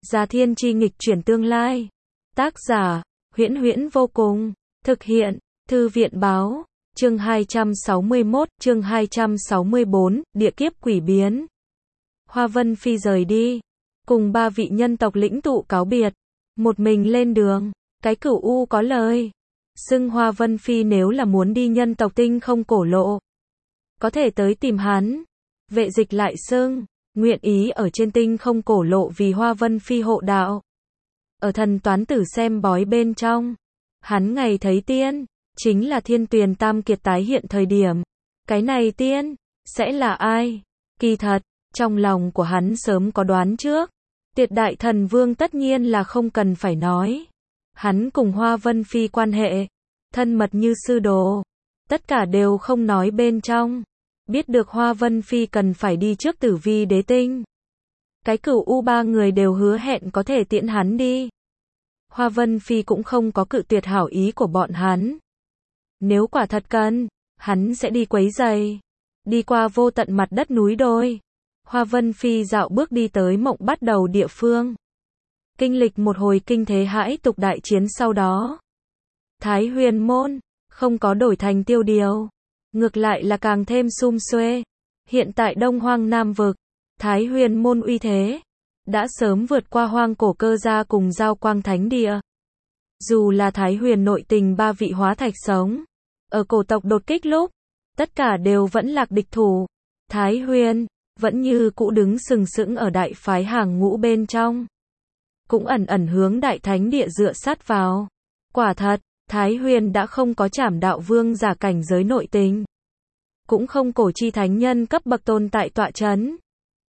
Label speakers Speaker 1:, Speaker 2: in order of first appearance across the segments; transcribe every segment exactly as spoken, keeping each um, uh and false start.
Speaker 1: Gia Thiên Chi nghịch chuyển tương lai. Tác giả, Huyễn Huyễn vô cùng. Thực hiện, Thư viện báo. Chương hai trăm sáu mươi mốt, chương hai trăm sáu mươi bốn, địa kiếp quỷ biến. Hoa Vân Phi rời đi, cùng ba vị nhân tộc lĩnh tụ cáo biệt, một mình lên đường. Cái Cửu U có lời, xưng Hoa Vân Phi nếu là muốn đi nhân tộc tinh không cổ lộ, có thể tới tìm hắn. Vệ Dịch lại xưng, nguyện ý ở trên tinh không cổ lộ vì Hoa Vân Phi hộ đạo. Ở thần toán tử xem bói bên trong, hắn ngày thấy tiên, chính là Thiên Tuyền Tam Kiệt tái hiện thời điểm. Cái này tiên, sẽ là ai? Kỳ thật, trong lòng của hắn sớm có đoán trước. Tiệt Đại Thần Vương tất nhiên là không cần phải nói. Hắn cùng Hoa Vân Phi quan hệ, thân mật như sư đồ. Tất cả đều không nói bên trong. Biết được Hoa Vân Phi cần phải đi trước Tử Vi Đế Tinh. Cái Cửu U ba người đều hứa hẹn có thể tiễn hắn đi. Hoa Vân Phi cũng không có cự tuyệt hảo ý của bọn hắn. Nếu quả thật cần, hắn sẽ đi quấy giày. Đi qua vô tận mặt đất núi đồi. Hoa Vân Phi dạo bước đi tới mộng bắt đầu địa phương. Kinh lịch một hồi kinh thế hãi tục đại chiến sau đó. Thái Huyền Môn, không có đổi thành tiêu điều. Ngược lại là càng thêm sum xuê. Hiện tại Đông Hoang Nam Vực, Thái Huyền Môn uy thế đã sớm vượt qua Hoang Cổ Cơ Gia cùng Giao Quang Thánh Địa. Dù là Thái Huyền nội tình ba vị hóa thạch sống, ở cổ tộc đột kích lúc, tất cả đều vẫn lạc địch thủ. Thái Huyền vẫn như cũ đứng sừng sững ở đại phái hàng ngũ bên trong, cũng ẩn ẩn hướng Đại Thánh Địa dựa sát vào. Quả thật, Thái Huyền đã không có Trảm Đạo Vương giả cảnh giới nội tình, cũng không cổ chi thánh nhân cấp bậc tồn tại tọa chấn.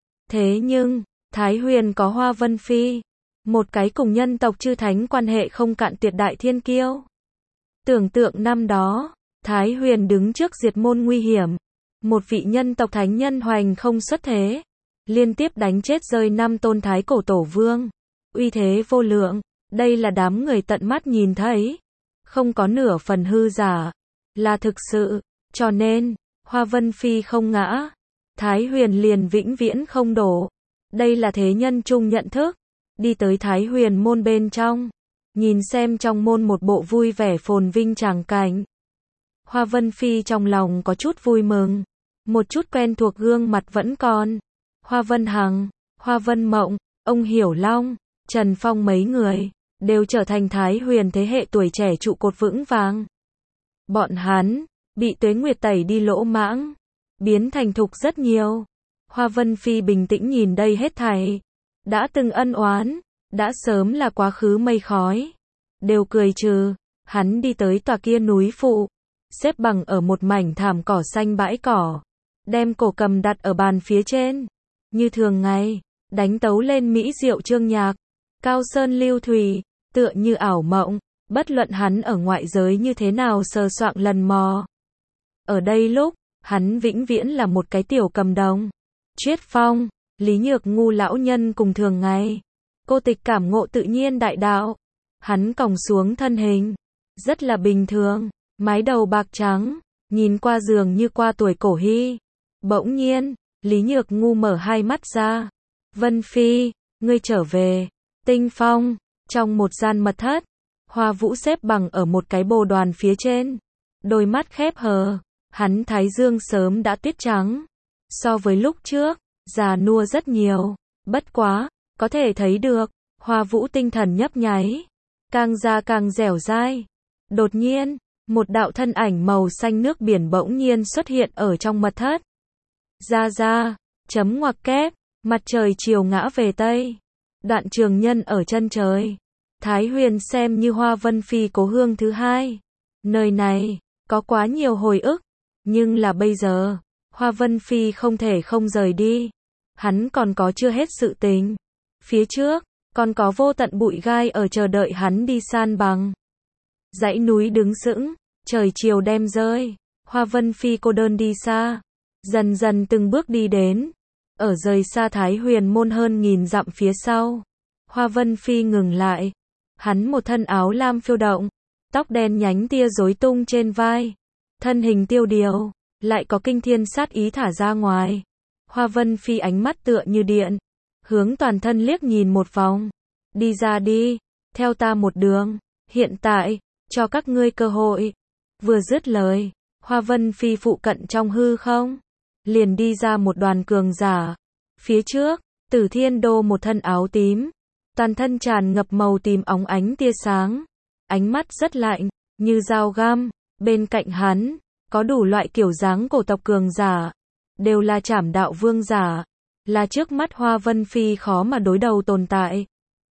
Speaker 1: Thế nhưng, Thái Huyền có Hoa Vân Phi, một cái cùng nhân tộc chư thánh quan hệ không cạn tuyệt đại thiên kiêu. Tưởng tượng năm đó, Thái Huyền đứng trước diệt môn nguy hiểm, một vị nhân tộc thánh nhân hoành không xuất thế, liên tiếp đánh chết rơi năm tôn thái cổ tổ vương, uy thế vô lượng. Đây là đám người tận mắt nhìn thấy, không có nửa phần hư giả, là thực sự. Cho nên, Hoa Vân Phi không ngã, Thái Huyền liền vĩnh viễn không đổ. Đây là thế nhân chung nhận thức. Đi tới Thái Huyền môn bên trong, nhìn xem trong môn một bộ vui vẻ phồn vinh tràng cảnh. Hoa Vân Phi trong lòng có chút vui mừng, một chút quen thuộc gương mặt vẫn còn. Hoa Vân Hằng, Hoa Vân Mộng, ông Hiểu Long, Trần Phong mấy người, đều trở thành Thái Huyền thế hệ tuổi trẻ trụ cột vững vàng. Bọn hắn, bị tuế nguyệt tẩy đi lỗ mãng, biến thành thục rất nhiều. Hoa Vân Phi bình tĩnh nhìn đây hết thảy. Đã từng ân oán, đã sớm là quá khứ mây khói. Đều cười trừ, hắn đi tới tòa kia núi phụ, xếp bằng ở một mảnh thảm cỏ xanh bãi cỏ. Đem cổ cầm đặt ở bàn phía trên. Như thường ngày, đánh tấu lên mỹ diệu chương nhạc. Cao sơn lưu thủy, tựa như ảo mộng, bất luận hắn ở ngoại giới như thế nào sờ soạng lần mò. Ở đây lúc, hắn vĩnh viễn là một cái tiểu cầm đồng. Triết Phong, Lý Nhược Ngu lão nhân cùng thường ngày. Cô Tịch cảm ngộ tự nhiên đại đạo. Hắn còng xuống thân hình, rất là bình thường, mái đầu bạc trắng, nhìn qua dường như qua tuổi cổ hy. Bỗng nhiên, Lý Nhược Ngu mở hai mắt ra. Vân Phi, ngươi trở về. Tinh Phong, trong một gian mật thất, Hoa Vũ xếp bằng ở một cái bồ đoàn phía trên. Đôi mắt khép hờ, hắn thái dương sớm đã tuyết trắng. So với lúc trước, già nua rất nhiều. Bất quá, có thể thấy được, Hoa Vũ tinh thần nhấp nháy, càng già càng dẻo dai. Đột nhiên, một đạo thân ảnh màu xanh nước biển bỗng nhiên xuất hiện ở trong mật thất. Ra ra, chấm ngoặc kép, mặt trời chiều ngã về Tây. Đoạn Trường Nhân ở chân trời. Thái Huyền xem như Hoa Vân Phi cố hương thứ hai. Nơi này, có quá nhiều hồi ức. Nhưng là bây giờ, Hoa Vân Phi không thể không rời đi. Hắn còn có chưa hết sự tình. Phía trước, còn có vô tận bụi gai ở chờ đợi hắn đi san bằng. Dãy núi đứng sững, trời chiều đem rơi. Hoa Vân Phi cô đơn đi xa. Dần dần từng bước đi đến. Ở rời xa Thái Huyền môn hơn nghìn dặm phía sau. Hoa Vân Phi ngừng lại. Hắn một thân áo lam phiêu động. Tóc đen nhánh tia rối tung trên vai. Thân hình tiêu điều, lại có kinh thiên sát ý thả ra ngoài. Hoa Vân Phi ánh mắt tựa như điện, hướng toàn thân liếc nhìn một vòng, đi ra đi, theo ta một đường, hiện tại, cho các ngươi cơ hội. Vừa dứt lời, Hoa Vân Phi phụ cận trong hư không, liền đi ra một đoàn cường giả. Phía trước, Tử Thiên Đô một thân áo tím, toàn thân tràn ngập màu tím óng ánh tia sáng, ánh mắt rất lạnh, như dao găm. Bên cạnh hắn, có đủ loại kiểu dáng cổ tộc cường giả, đều là trảm đạo vương giả, là trước mắt Hoa Vân Phi khó mà đối đầu tồn tại.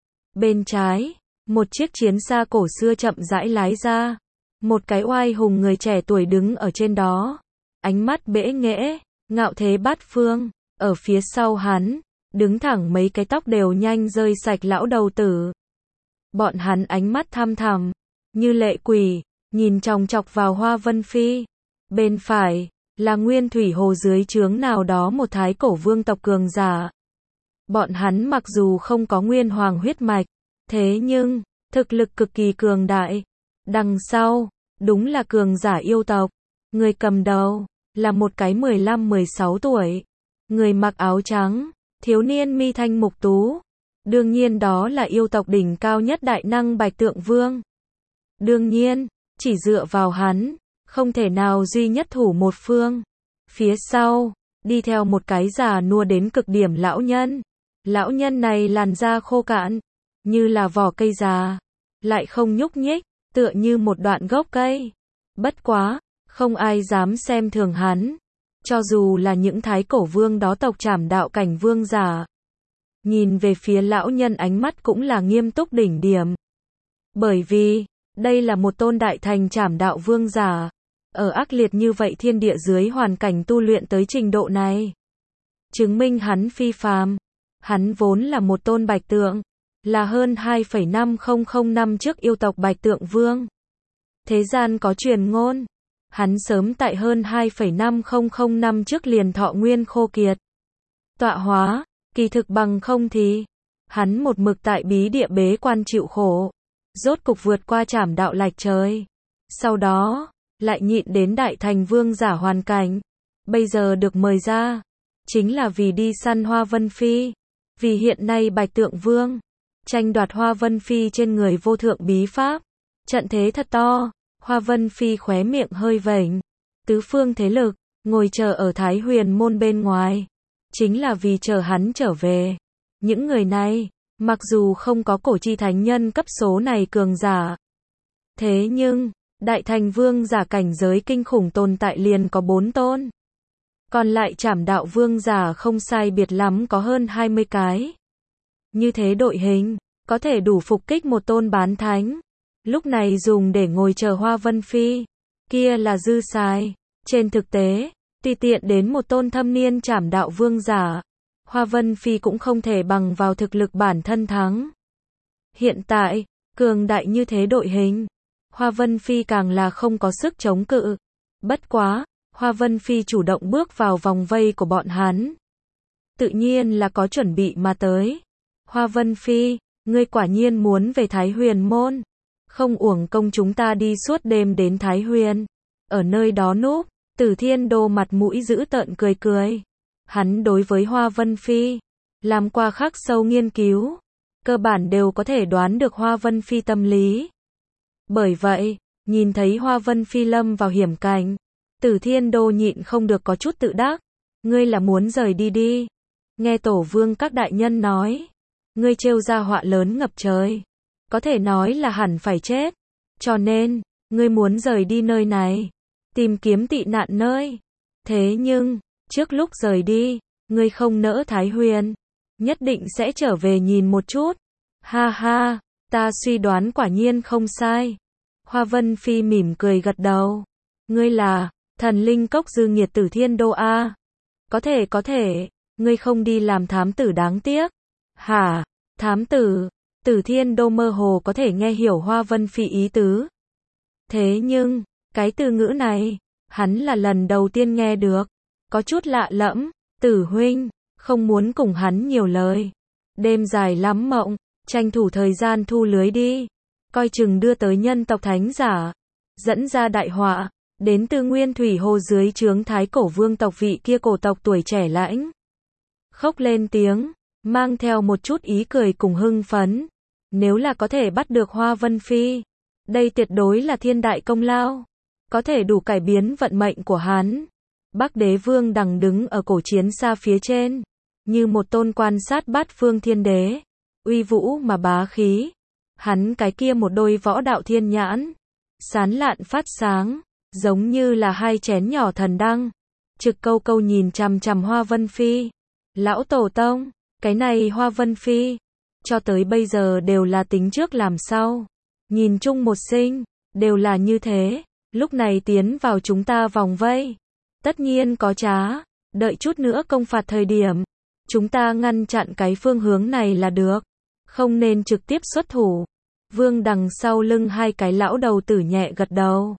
Speaker 1: Bên trái, một chiếc chiến xa cổ xưa chậm rãi lái ra, một cái oai hùng người trẻ tuổi đứng ở trên đó, ánh mắt bẽ nghễ, ngạo thế bát phương. Ở phía sau hắn, đứng thẳng mấy cái tóc đều nhanh rơi sạch lão đầu tử. Bọn hắn ánh mắt thăm thẳm, như lệ quỷ, nhìn chòng chọc vào Hoa Vân Phi. Bên phải, là Nguyên Thủy Hồ dưới trướng nào đó một thái cổ vương tộc cường giả. Bọn hắn mặc dù không có nguyên hoàng huyết mạch, thế nhưng, thực lực cực kỳ cường đại. Đằng sau, đúng là cường giả yêu tộc. Người cầm đầu, là một cái mười lăm mười sáu tuổi. Người mặc áo trắng, thiếu niên mi thanh mục tú. Đương nhiên đó là yêu tộc đỉnh cao nhất đại năng Bạch Tượng Vương. Đương nhiên, chỉ dựa vào hắn, không thể nào duy nhất thủ một phương. Phía sau, đi theo một cái già nua đến cực điểm lão nhân. Lão nhân này làn da khô cạn, như là vỏ cây già, lại không nhúc nhích, tựa như một đoạn gốc cây. Bất quá, không ai dám xem thường hắn, cho dù là những thái cổ vương đó tộc trảm đạo cảnh vương giả. Nhìn về phía lão nhân ánh mắt cũng là nghiêm túc đỉnh điểm. Bởi vì, đây là một tôn đại thành trảm đạo vương giả, ở ác liệt như vậy thiên địa dưới hoàn cảnh tu luyện tới trình độ này, chứng minh hắn phi phàm. Hắn vốn là một tôn bạch tượng, là hơn hai phẩy năm không không năm trước yêu tộc Bạch Tượng Vương. Thế gian có truyền ngôn, hắn sớm tại hơn hai phẩy năm không không năm trước liền thọ nguyên khô kiệt, tọa hóa. Kỳ thực bằng không thì, hắn một mực tại bí địa bế quan chịu khổ, rốt cục vượt qua trảm đạo lạch trời. Sau đó, lại nhịn đến đại thành vương giả hoàn cảnh. Bây giờ được mời ra, chính là vì đi săn Hoa Vân Phi. Vì hiện nay Bạch Tượng Vương tranh đoạt Hoa Vân Phi trên người vô thượng bí pháp. Trận thế thật to, Hoa Vân Phi khóe miệng hơi vểnh. Tứ phương thế lực, ngồi chờ ở Thái Huyền môn bên ngoài, chính là vì chờ hắn trở về. Những người này, mặc dù không có cổ chi thánh nhân cấp số này cường giả, thế nhưng, đại thành vương giả cảnh giới kinh khủng tồn tại liền có bốn tôn. Còn lại trảm đạo vương giả không sai biệt lắm có hơn hai mươi cái. Như thế đội hình, có thể đủ phục kích một tôn bán thánh. Lúc này dùng để ngồi chờ Hoa Vân Phi, kia là dư xài. Trên thực tế, tùy tiện đến một tôn thâm niên trảm đạo vương giả, Hoa Vân Phi cũng không thể bằng vào thực lực bản thân thắng. Hiện tại, cường đại như thế đội hình, Hoa Vân Phi càng là không có sức chống cự. Bất quá, Hoa Vân Phi chủ động bước vào vòng vây của bọn hắn, tự nhiên là có chuẩn bị mà tới. Hoa Vân Phi, ngươi quả nhiên muốn về Thái Huyền môn, không uổng công chúng ta đi suốt đêm đến Thái Huyền, ở nơi đó núp. Tử Thiên Đô mặt mũi dữ tợn cười cười. Hắn đối với Hoa Vân Phi, làm qua khắc sâu nghiên cứu, cơ bản đều có thể đoán được Hoa Vân Phi tâm lý. Bởi vậy, nhìn thấy Hoa Vân Phi lâm vào hiểm cảnh, Tử Thiên Đô nhịn không được có chút tự đắc. Ngươi là muốn rời đi đi. Nghe tổ vương các đại nhân nói, ngươi trêu ra họa lớn ngập trời, có thể nói là hẳn phải chết. Cho nên, ngươi muốn rời đi nơi này, tìm kiếm tị nạn nơi. Thế nhưng, trước lúc rời đi, ngươi không nỡ Thái Huyền, nhất định sẽ trở về nhìn một chút. Ha ha, ta suy đoán quả nhiên không sai. Hoa Vân Phi mỉm cười gật đầu. Ngươi là thần linh cốc dư nghiệt Tử Thiên Đô a? Có thể có thể, ngươi không đi làm thám tử đáng tiếc. Hả? Thám tử? Tử Thiên Đô mơ hồ có thể nghe hiểu Hoa Vân Phi ý tứ. Thế nhưng, cái từ ngữ này, hắn là lần đầu tiên nghe được, có chút lạ lẫm. Tử huynh, không muốn cùng hắn nhiều lời. Đêm dài lắm mộng, tranh thủ thời gian thu lưới đi, coi chừng đưa tới nhân tộc thánh giả, dẫn ra đại họa. Đến từ Nguyên Thủy Hồ dưới trướng thái cổ vương tộc vị kia cổ tộc tuổi trẻ lãnh khốc lên tiếng, mang theo một chút ý cười cùng hưng phấn. Nếu là có thể bắt được Hoa Vân Phi, đây tuyệt đối là thiên đại công lao, có thể đủ cải biến vận mệnh của hắn. Bắc Đế Vương Đằng đứng ở cổ chiến xa phía trên, như một tôn quan sát bát phương thiên đế, uy vũ mà bá khí. Hắn cái kia một đôi võ đạo thiên nhãn, sán lạn phát sáng, giống như là hai chén nhỏ thần đăng, trực câu câu nhìn chằm chằm Hoa Vân Phi. Lão tổ tông, cái này Hoa Vân Phi, cho tới bây giờ đều là tính trước làm sau. Nhìn chung một sinh, đều là như thế, lúc này tiến vào chúng ta vòng vây. Tất nhiên có trá, đợi chút nữa công phạt thời điểm, chúng ta ngăn chặn cái phương hướng này là được, không nên trực tiếp xuất thủ. Vương Đằng sau lưng hai cái lão đầu tử nhẹ gật đầu.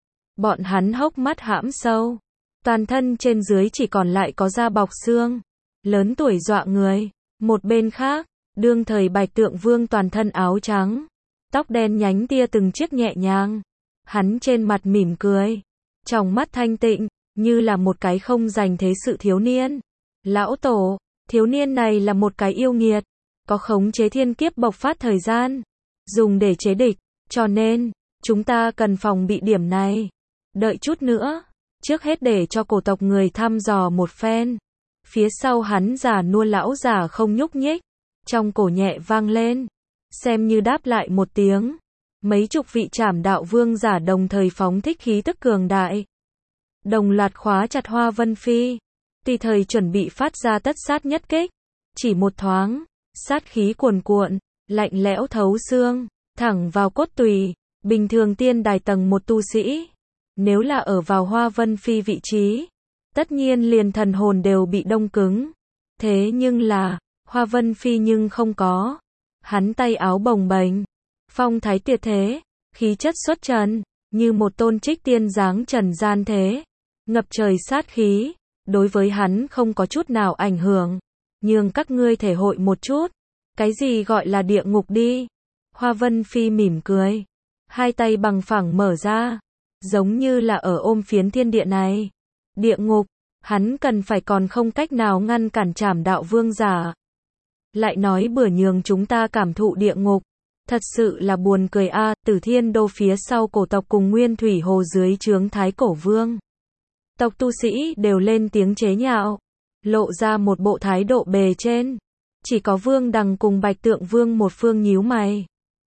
Speaker 1: Bọn hắn hốc mắt hãm sâu, toàn thân trên dưới chỉ còn lại có da bọc xương, lớn tuổi dọa người. Một bên khác, đương thời Bạch Tượng Vương toàn thân áo trắng, tóc đen nhánh tia từng chiếc nhẹ nhàng, hắn trên mặt mỉm cười, trong mắt thanh tịnh, như là một cái không dành thế sự thiếu niên. Lão tổ, thiếu niên này là một cái yêu nghiệt, có khống chế thiên kiếp bộc phát thời gian, dùng để chế địch, cho nên, chúng ta cần phòng bị điểm này. Đợi chút nữa, trước hết để cho cổ tộc người thăm dò một phen. Phía sau hắn già nua lão già không nhúc nhích, trong cổ nhẹ vang lên, xem như đáp lại một tiếng. Mấy chục vị Trảm Đạo Vương giả đồng thời phóng thích khí tức cường đại, đồng loạt khóa chặt Hoa Vân Phi, tùy thời chuẩn bị phát ra tất sát nhất kích. Chỉ một thoáng, sát khí cuồn cuộn, lạnh lẽo thấu xương, thẳng vào cốt tùy. Bình thường tiên đài tầng một tu sĩ, nếu là ở vào Hoa Vân Phi vị trí, tất nhiên liền thần hồn đều bị đông cứng. Thế nhưng là, Hoa Vân Phi nhưng không có. Hắn tay áo bồng bềnh, phong thái tuyệt thế, khí chất xuất trần, như một tôn trích tiên dáng trần gian thế, ngập trời sát khí, đối với hắn không có chút nào ảnh hưởng. Nhường các ngươi thể hội một chút, cái gì gọi là địa ngục đi. Hoa Vân Phi mỉm cười, hai tay bằng phẳng mở ra, giống như là ở ôm phiến thiên địa này. Địa ngục, hắn cần phải còn không cách nào ngăn cản Trảm Đạo Vương giả. Lại nói bừa nhường chúng ta cảm thụ địa ngục, thật sự là buồn cười a. À, Tử Thiên Đô phía sau cổ tộc cùng Nguyên Thủy Hồ dưới trướng Thái Cổ Vương, tộc tu sĩ đều lên tiếng chế nhạo, lộ ra một bộ thái độ bề trên. Chỉ có Vương Đằng cùng Bạch Tượng Vương một phương nhíu mày.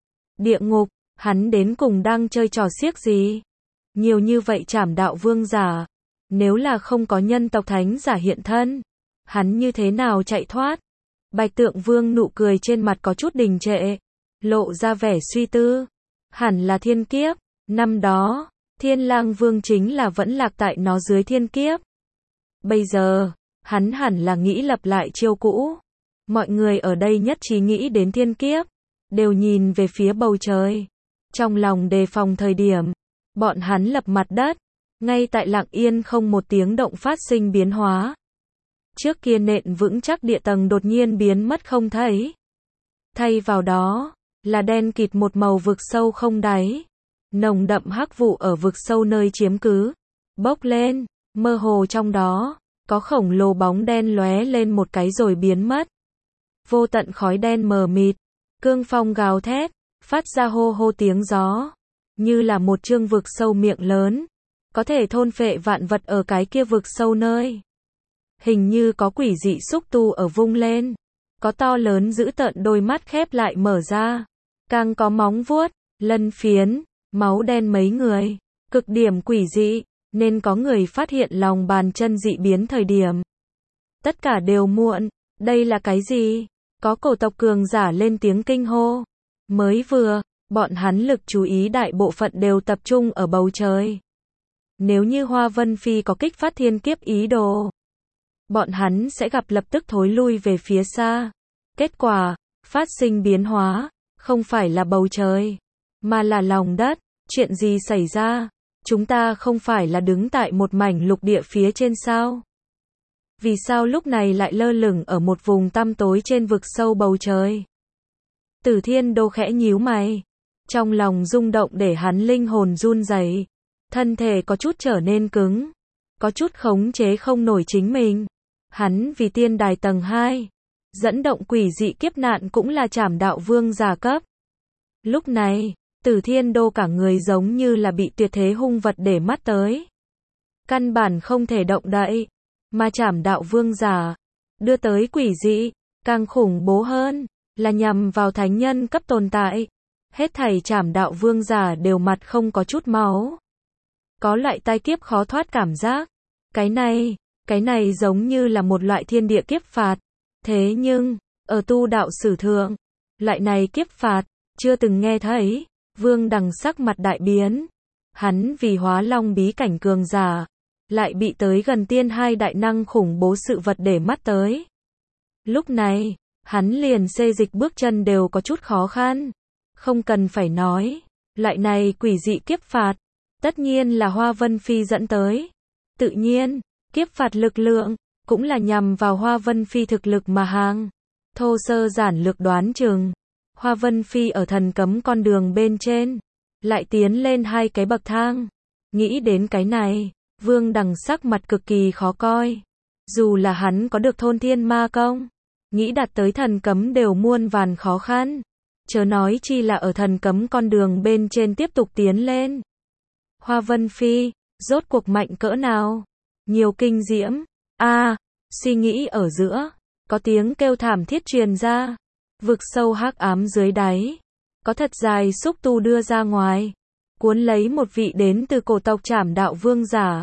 Speaker 1: Địa ngục, hắn đến cùng đang chơi trò xiếc gì? Nhiều như vậy Trảm Đạo Vương giả, nếu là không có nhân tộc thánh giả hiện thân, hắn như thế nào chạy thoát? Bạch Tượng Vương nụ cười trên mặt có chút đình trệ, lộ ra vẻ suy tư. Hẳn là thiên kiếp, năm đó, Thiên Lang Vương chính là vẫn lạc tại nó dưới thiên kiếp. Bây giờ, hắn hẳn là nghĩ lập lại chiêu cũ. Mọi người ở đây nhất trí nghĩ đến thiên kiếp, đều nhìn về phía bầu trời. Trong lòng đề phòng thời điểm, bọn hắn lập mặt đất, ngay tại lặng yên không một tiếng động phát sinh biến hóa. Trước kia nện vững chắc địa tầng đột nhiên biến mất không thấy. Thay vào đó, là đen kịt một màu vực sâu không đáy. Nồng đậm hắc vụ ở vực sâu nơi chiếm cứ, bốc lên, mơ hồ trong đó, có khổng lồ bóng đen lóe lên một cái rồi biến mất. Vô tận khói đen mờ mịt, cương phong gào thét, phát ra hô hô tiếng gió, như là một chương vực sâu miệng lớn, có thể thôn phệ vạn vật ở cái kia vực sâu nơi. Hình như có quỷ dị xúc tu ở vung lên, có to lớn dữ tợn đôi mắt khép lại mở ra, càng có móng vuốt, lân phiến, máu đen mấy người, cực điểm quỷ dị, nên có người phát hiện lòng bàn chân dị biến thời điểm. Tất cả đều muộn, đây là cái gì? Có cổ tộc cường giả lên tiếng kinh hô. Mới vừa, bọn hắn lực chú ý đại bộ phận đều tập trung ở bầu trời. Nếu như Hoa Vân Phi có kích phát thiên kiếp ý đồ, bọn hắn sẽ gặp lập tức thối lui về phía xa. Kết quả, phát sinh biến hóa, không phải là bầu trời, mà là lòng đất. Chuyện gì xảy ra? Chúng ta không phải là đứng tại một mảnh lục địa phía trên sao? Vì sao lúc này lại lơ lửng ở một vùng tăm tối trên vực sâu bầu trời? Tử Thiên Đô khẽ nhíu mày, trong lòng rung động để hắn linh hồn run rẩy, thân thể có chút trở nên cứng, có chút khống chế không nổi chính mình. Hắn vì tiên đài tầng hai, dẫn động quỷ dị kiếp nạn cũng là Trảm Đạo Vương giả cấp. Lúc này, Tử Thiên Đô cả người giống như là bị tuyệt thế hung vật để mắt tới. Căn bản không thể động đậy, mà Trảm Đạo Vương giả đưa tới quỷ dị, càng khủng bố hơn, là nhằm vào thánh nhân cấp tồn tại. Hết thảy Trảm Đạo Vương giả đều mặt không có chút máu. Có loại tai kiếp khó thoát cảm giác. Cái này, cái này giống như là một loại thiên địa kiếp phạt. Thế nhưng, ở tu đạo sử thượng, loại này kiếp phạt, chưa từng nghe thấy. Vương Đằng sắc mặt đại biến. Hắn vì hóa long bí cảnh cường giả, lại bị tới gần tiên hai đại năng khủng bố sự vật để mắt tới. Lúc này, hắn liền xê dịch bước chân đều có chút khó khăn. Không cần phải nói, loại này quỷ dị kiếp phạt, tất nhiên là Hoa Vân Phi dẫn tới. Tự nhiên, kiếp phạt lực lượng, cũng là nhằm vào Hoa Vân Phi thực lực mà hàng. Thô sơ giản lược đoán chừng, Hoa Vân Phi ở thần cấm con đường bên trên, lại tiến lên hai cái bậc thang. Nghĩ đến cái này, Vương Đằng sắc mặt cực kỳ khó coi. Dù là hắn có được thôn thiên ma công, nghĩ đạt tới thần cấm đều muôn vàn khó khăn. Chớ nói chi là ở thần cấm con đường bên trên tiếp tục tiến lên. Hoa Vân Phi, rốt cuộc mạnh cỡ nào? Nhiều kinh diễm. A, à, suy nghĩ ở giữa, có tiếng kêu thảm thiết truyền ra. Vực sâu hắc ám dưới đáy, có thật dài xúc tu đưa ra ngoài, cuốn lấy một vị đến từ cổ tộc Trảm Đạo Vương giả.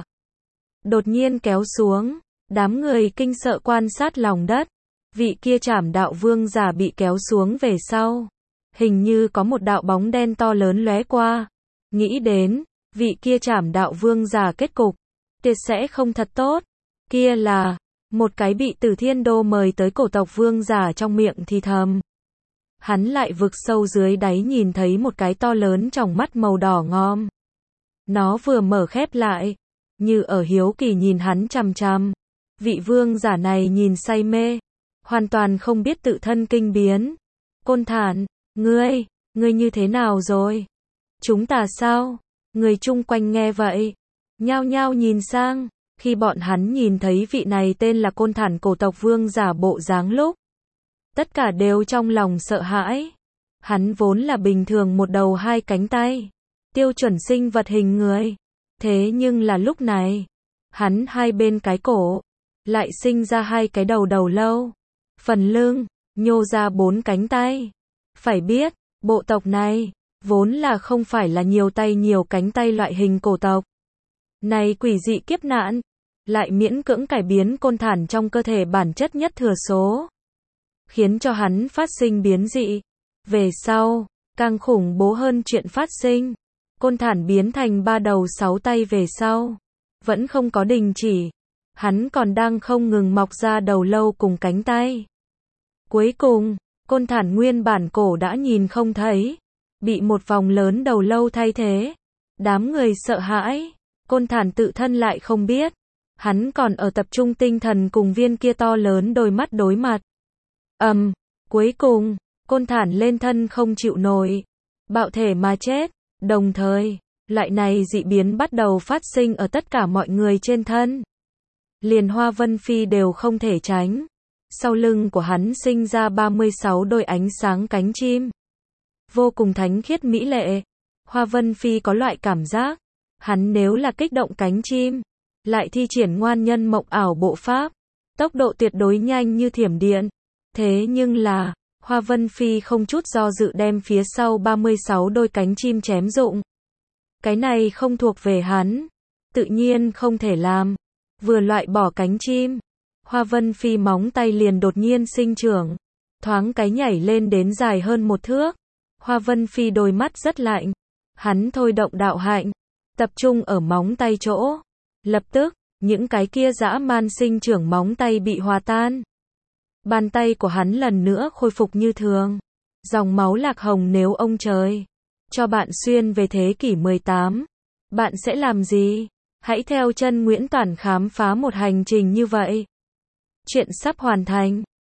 Speaker 1: Đột nhiên kéo xuống, đám người kinh sợ quan sát lòng đất. Vị kia Trảm Đạo Vương giả bị kéo xuống về sau, hình như có một đạo bóng đen to lớn lóe qua. Nghĩ đến, vị kia Trảm Đạo Vương giả kết cục, tuyệt sẽ không thật tốt. Kia là, một cái bị Tử Thiên Đô mời tới cổ tộc vương giả trong miệng thì thầm. Hắn lại vực sâu dưới đáy nhìn thấy một cái to lớn tròng mắt màu đỏ ngòm. Nó vừa mở khép lại, như ở hiếu kỳ nhìn hắn chằm chằm. Vị vương giả này nhìn say mê, hoàn toàn không biết tự thân kinh biến. Côn Thản, ngươi, ngươi như thế nào rồi? Chúng ta sao? Người chung quanh nghe vậy, nhao nhao nhìn sang. Khi bọn hắn nhìn thấy vị này tên là Côn Thản cổ tộc vương giả bộ dáng lúc, tất cả đều trong lòng sợ hãi. Hắn vốn là bình thường một đầu hai cánh tay, tiêu chuẩn sinh vật hình người. Thế nhưng là lúc này, hắn hai bên cái cổ, lại sinh ra hai cái đầu đầu lâu. Phần lưng, nhô ra bốn cánh tay. Phải biết, bộ tộc này, vốn là không phải là nhiều tay nhiều cánh tay loại hình cổ tộc. Này quỷ dị kiếp nạn, lại miễn cưỡng cải biến Côn Thản trong cơ thể bản chất nhất thừa số, khiến cho hắn phát sinh biến dị. Về sau, càng khủng bố hơn chuyện phát sinh. Côn Thản biến thành ba đầu sáu tay về sau, vẫn không có đình chỉ. Hắn còn đang không ngừng mọc ra đầu lâu cùng cánh tay. Cuối cùng, Côn Thản nguyên bản cổ đã nhìn không thấy, bị một vòng lớn đầu lâu thay thế. Đám người sợ hãi, Côn Thản tự thân lại không biết. Hắn còn ở tập trung tinh thần cùng viên kia to lớn đôi mắt đối mặt. Ầm, um, cuối cùng, Côn Thản lên thân không chịu nổi, bạo thể mà chết. Đồng thời, loại này dị biến bắt đầu phát sinh ở tất cả mọi người trên thân. Liền Hoa Vân Phi đều không thể tránh. Sau lưng của hắn sinh ra ba mươi sáu đôi ánh sáng cánh chim, vô cùng thánh khiết mỹ lệ. Hoa Vân Phi có loại cảm giác, hắn nếu là kích động cánh chim, lại thi triển ngoan nhân mộng ảo bộ pháp, tốc độ tuyệt đối nhanh như thiểm điện. Thế nhưng là, Hoa Vân Phi không chút do dự đem phía sau ba mươi sáu đôi cánh chim chém rụng. Cái này không thuộc về hắn, tự nhiên không thể làm. Vừa loại bỏ cánh chim, Hoa Vân Phi móng tay liền đột nhiên sinh trưởng, thoáng cái nhảy lên đến dài hơn một thước. Hoa Vân Phi đôi mắt rất lạnh, hắn thôi động đạo hạnh, tập trung ở móng tay chỗ. Lập tức, những cái kia dã man sinh trưởng móng tay bị hòa tan. Bàn tay của hắn lần nữa khôi phục như thường. Dòng máu lạc hồng nếu ông trời cho bạn xuyên về thế kỷ mười tám, bạn sẽ làm gì? Hãy theo chân Nguyễn Toản khám phá một hành trình như vậy. Chuyện sắp hoàn thành.